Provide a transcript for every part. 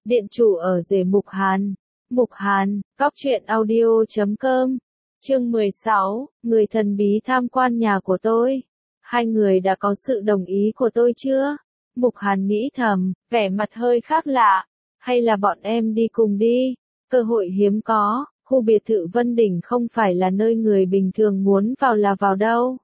Điện chủ ở rể Mục Hàn. Mục Hàn, Cóc truyện audio.com. Chương 16, người thần bí tham quan nhà của tôi. Hai người đã có sự đồng ý của tôi chưa? Mục Hàn nghĩ thầm, vẻ mặt hơi khác lạ. Hay là bọn em đi cùng đi? Cơ hội hiếm có, khu biệt thự Vân Đỉnh không phải là nơi người bình thường muốn vào là vào đâu.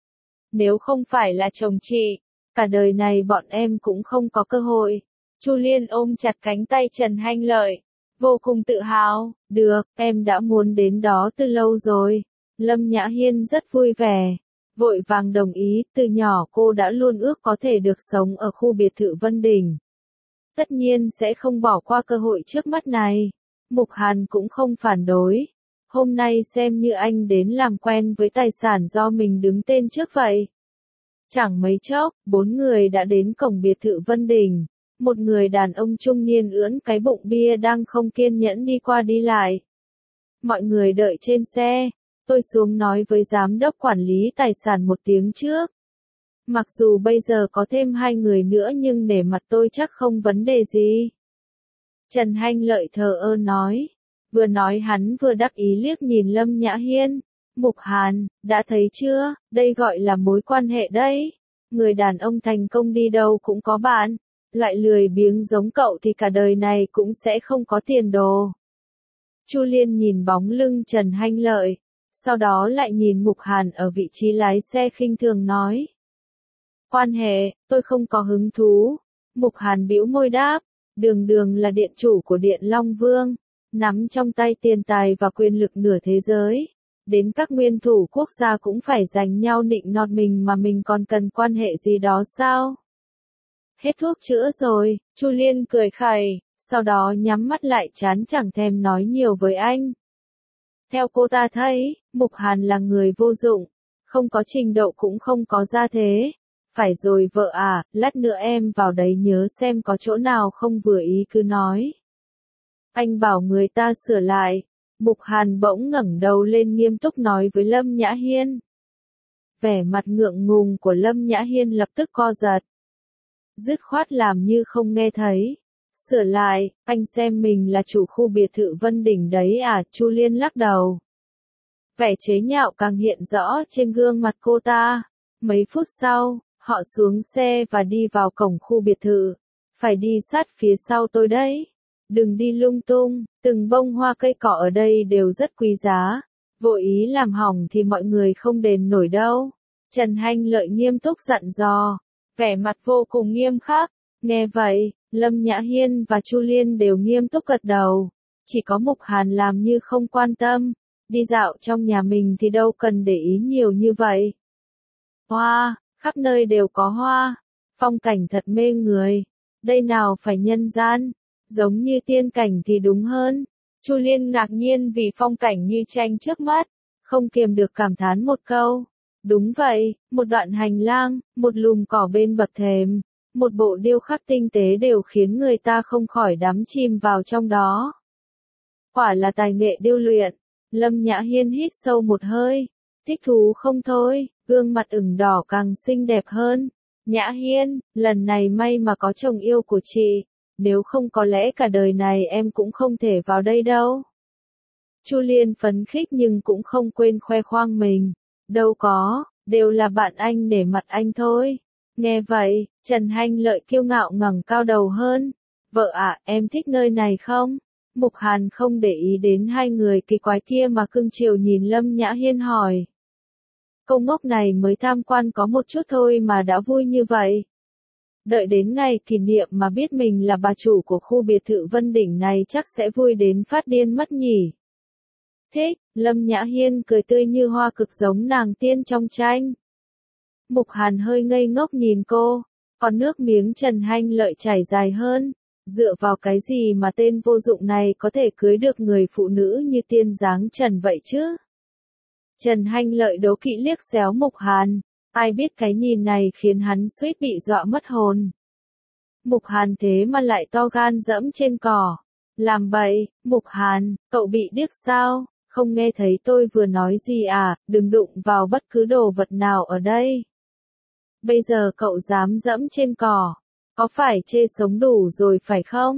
Nếu không phải là chồng chị, cả đời này bọn em cũng không có cơ hội. Chu Liên ôm chặt cánh tay Trần Hanh Lợi, vô cùng tự hào, được, em đã muốn đến đó từ lâu rồi. Lâm Nhã Hiên rất vui vẻ, vội vàng đồng ý, từ nhỏ cô đã luôn ước có thể được sống ở khu biệt thự Vân Đỉnh. Tất nhiên sẽ không bỏ qua cơ hội trước mắt này. Mục Hàn cũng không phản đối. Hôm nay xem như anh đến làm quen với tài sản do mình đứng tên trước vậy. Chẳng mấy chốc, 4 người đã đến cổng biệt thự Vân Đỉnh. Một người đàn ông trung niên ưỡn cái bụng bia đang không kiên nhẫn đi qua đi lại. Mọi người đợi trên xe, tôi xuống nói với giám đốc quản lý tài sản một tiếng trước. Mặc dù bây giờ có thêm 2 người nữa nhưng nể mặt tôi chắc không vấn đề gì. Trần Hanh Lợi thờ ơ nói. Vừa nói hắn vừa đắc ý liếc nhìn Lâm Nhã Hiên. Mục Hàn, đã thấy chưa, đây gọi là mối quan hệ đấy. Người đàn ông thành công đi đâu cũng có bạn. Loại lười biếng giống cậu thì cả đời này cũng sẽ không có tiền đồ. Chu Liên nhìn bóng lưng Trần Hanh Lợi, sau đó lại nhìn Mục Hàn ở vị trí lái xe khinh thường nói. Quan hệ, tôi không có hứng thú. Mục Hàn bĩu môi đáp, Đường là điện chủ của Điện Long Vương, nắm trong tay tiền tài và quyền lực nửa thế giới. Đến các nguyên thủ quốc gia cũng phải giành nhau nịnh nọt mình mà mình còn cần quan hệ gì đó sao? Hết thuốc chữa rồi, Chu Liên cười khẩy, sau đó nhắm mắt lại chán chẳng thèm nói nhiều với anh. Theo cô ta thấy, Mục Hàn là người vô dụng, không có trình độ cũng không có gia thế. Phải rồi vợ à, lát nữa em vào đấy nhớ xem có chỗ nào không vừa ý cứ nói. Anh bảo người ta sửa lại. Mục Hàn bỗng ngẩng đầu lên nghiêm túc nói với Lâm Nhã Hiên. Vẻ mặt ngượng ngùng của Lâm Nhã Hiên lập tức co giật. Dứt khoát làm như không nghe thấy. Sửa lại, anh xem mình là chủ khu biệt thự Vân Đỉnh đấy à, Chu Liên lắc đầu. Vẻ chế nhạo càng hiện rõ trên gương mặt cô ta. Mấy phút sau, họ xuống xe và đi vào cổng khu biệt thự. Phải đi sát phía sau tôi đấy. Đừng đi lung tung, từng bông hoa cây cỏ ở đây đều rất quý giá. Vội ý làm hỏng thì mọi người không đền nổi đâu. Trần Hanh Lợi nghiêm túc dặn dò. Vẻ mặt vô cùng nghiêm khắc. Nghe vậy, Lâm Nhã Hiên và Chu Liên đều nghiêm túc gật đầu. Chỉ có Mục Hàn làm như không quan tâm. Đi dạo trong nhà mình thì đâu cần để ý nhiều như vậy. Hoa, khắp nơi đều có hoa. Phong cảnh thật mê người. Đây nào phải nhân gian. Giống như tiên cảnh thì đúng hơn. Chu Liên ngạc nhiên vì phong cảnh như tranh trước mắt. Không kiềm được cảm thán một câu. Đúng vậy, một đoạn hành lang, một lùm cỏ bên bậc thềm, một bộ điêu khắc tinh tế đều khiến người ta không khỏi đắm chìm vào trong đó. Quả là tài nghệ điêu luyện. Lâm Nhã Hiên hít sâu một hơi. Thích thú không thôi, gương mặt ửng đỏ càng xinh đẹp hơn. Nhã Hiên, lần này may mà có chồng yêu của chị. Nếu không có lẽ cả đời này em cũng không thể vào đây đâu. Chu Liên phấn khích nhưng cũng không quên khoe khoang mình. Đâu có, đều là bạn anh để mặt anh thôi. Nghe vậy, Trần Hanh Lợi kiêu ngạo ngẩng cao đầu hơn. Vợ ạ, em thích nơi này không? Mục Hàn không để ý đến hai người kỳ quái kia mà cưng chiều nhìn Lâm Nhã Hiên hỏi. Câu ngốc này mới tham quan có một chút thôi mà đã vui như vậy. Đợi đến ngày kỷ niệm mà biết mình là bà chủ của khu biệt thự Vân Đỉnh này chắc sẽ vui đến phát điên mất nhỉ. Thích, Lâm Nhã Hiên cười tươi như hoa cực giống nàng tiên trong tranh. Mục Hàn hơi ngây ngốc nhìn cô, còn nước miếng Trần Hanh Lợi chảy dài hơn. Dựa vào cái gì mà tên vô dụng này có thể cưới được người phụ nữ như tiên dáng Trần vậy chứ? Trần Hanh Lợi đố kỵ liếc xéo Mục Hàn. Ai biết cái nhìn này khiến hắn suýt bị dọa mất hồn. Mục Hàn thế mà lại to gan dẫm trên cỏ. Làm bậy, Mục Hàn, cậu bị điếc sao? Không nghe thấy tôi vừa nói gì à, đừng đụng vào bất cứ đồ vật nào ở đây. Bây giờ cậu dám dẫm trên cỏ. Có phải chê sống đủ rồi phải không?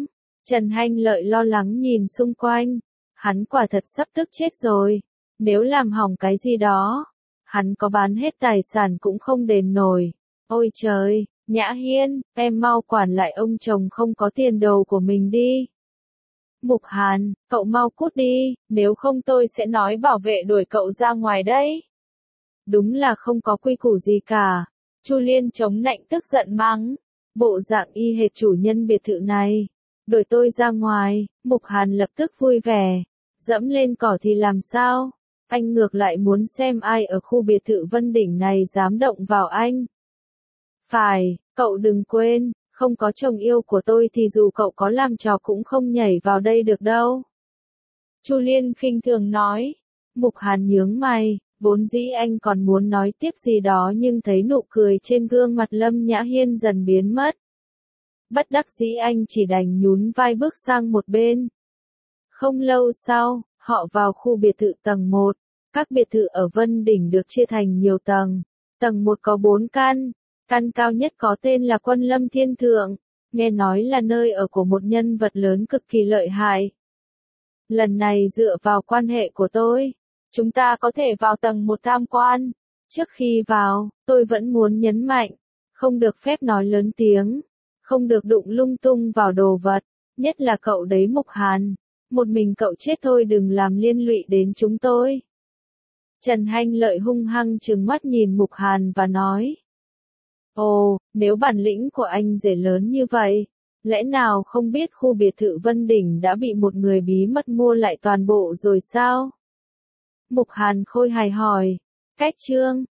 Trần Hanh Lợi lo lắng nhìn xung quanh. Hắn quả thật sắp tức chết rồi. Nếu làm hỏng cái gì đó, hắn có bán hết tài sản cũng không đền nổi. Ôi trời, Nhã Hiên, em mau quản lại ông chồng không có tiền đồ của mình đi. Mục Hàn, cậu mau cút đi, nếu không tôi sẽ nói bảo vệ đuổi cậu ra ngoài đấy. Đúng là không có quy củ gì cả. Chu Liên chống nạnh tức giận mắng. Bộ dạng y hệt chủ nhân biệt thự này. Đuổi tôi ra ngoài, Mục Hàn lập tức vui vẻ. Dẫm lên cỏ thì làm sao? Anh ngược lại muốn xem ai ở khu biệt thự Vân Đỉnh này dám động vào anh. Phải, cậu đừng quên, không có chồng yêu của tôi thì dù cậu có làm trò cũng không nhảy vào đây được đâu. Chu Liên khinh thường nói. Mục Hàn nhướng mày, vốn dĩ anh còn muốn nói tiếp gì đó nhưng thấy nụ cười trên gương mặt Lâm Nhã Hiên dần biến mất. Bất đắc dĩ anh chỉ đành nhún vai bước sang một bên. Không lâu sau, họ vào khu biệt thự tầng 1. Các biệt thự ở Vân Đỉnh được chia thành nhiều tầng. Tầng 1 có 4 căn. Căn cao nhất có tên là Quân Lâm Thiên Thượng. Nghe nói là nơi ở của một nhân vật lớn cực kỳ lợi hại. Lần này dựa vào quan hệ của tôi, chúng ta có thể vào tầng 1 tham quan. Trước khi vào, tôi vẫn muốn nhấn mạnh. Không được phép nói lớn tiếng. Không được đụng lung tung vào đồ vật. Nhất là cậu đấy Mục Hàn. Một mình cậu chết thôi đừng làm liên lụy đến chúng tôi. Trần Hanh Lợi hung hăng trừng mắt nhìn Mục Hàn và nói. Ồ, nếu bản lĩnh của anh rể lớn như vậy, lẽ nào không biết khu biệt thự Vân Đỉnh đã bị một người bí mật mua lại toàn bộ rồi sao? Mục Hàn khôi hài hỏi. Cách chương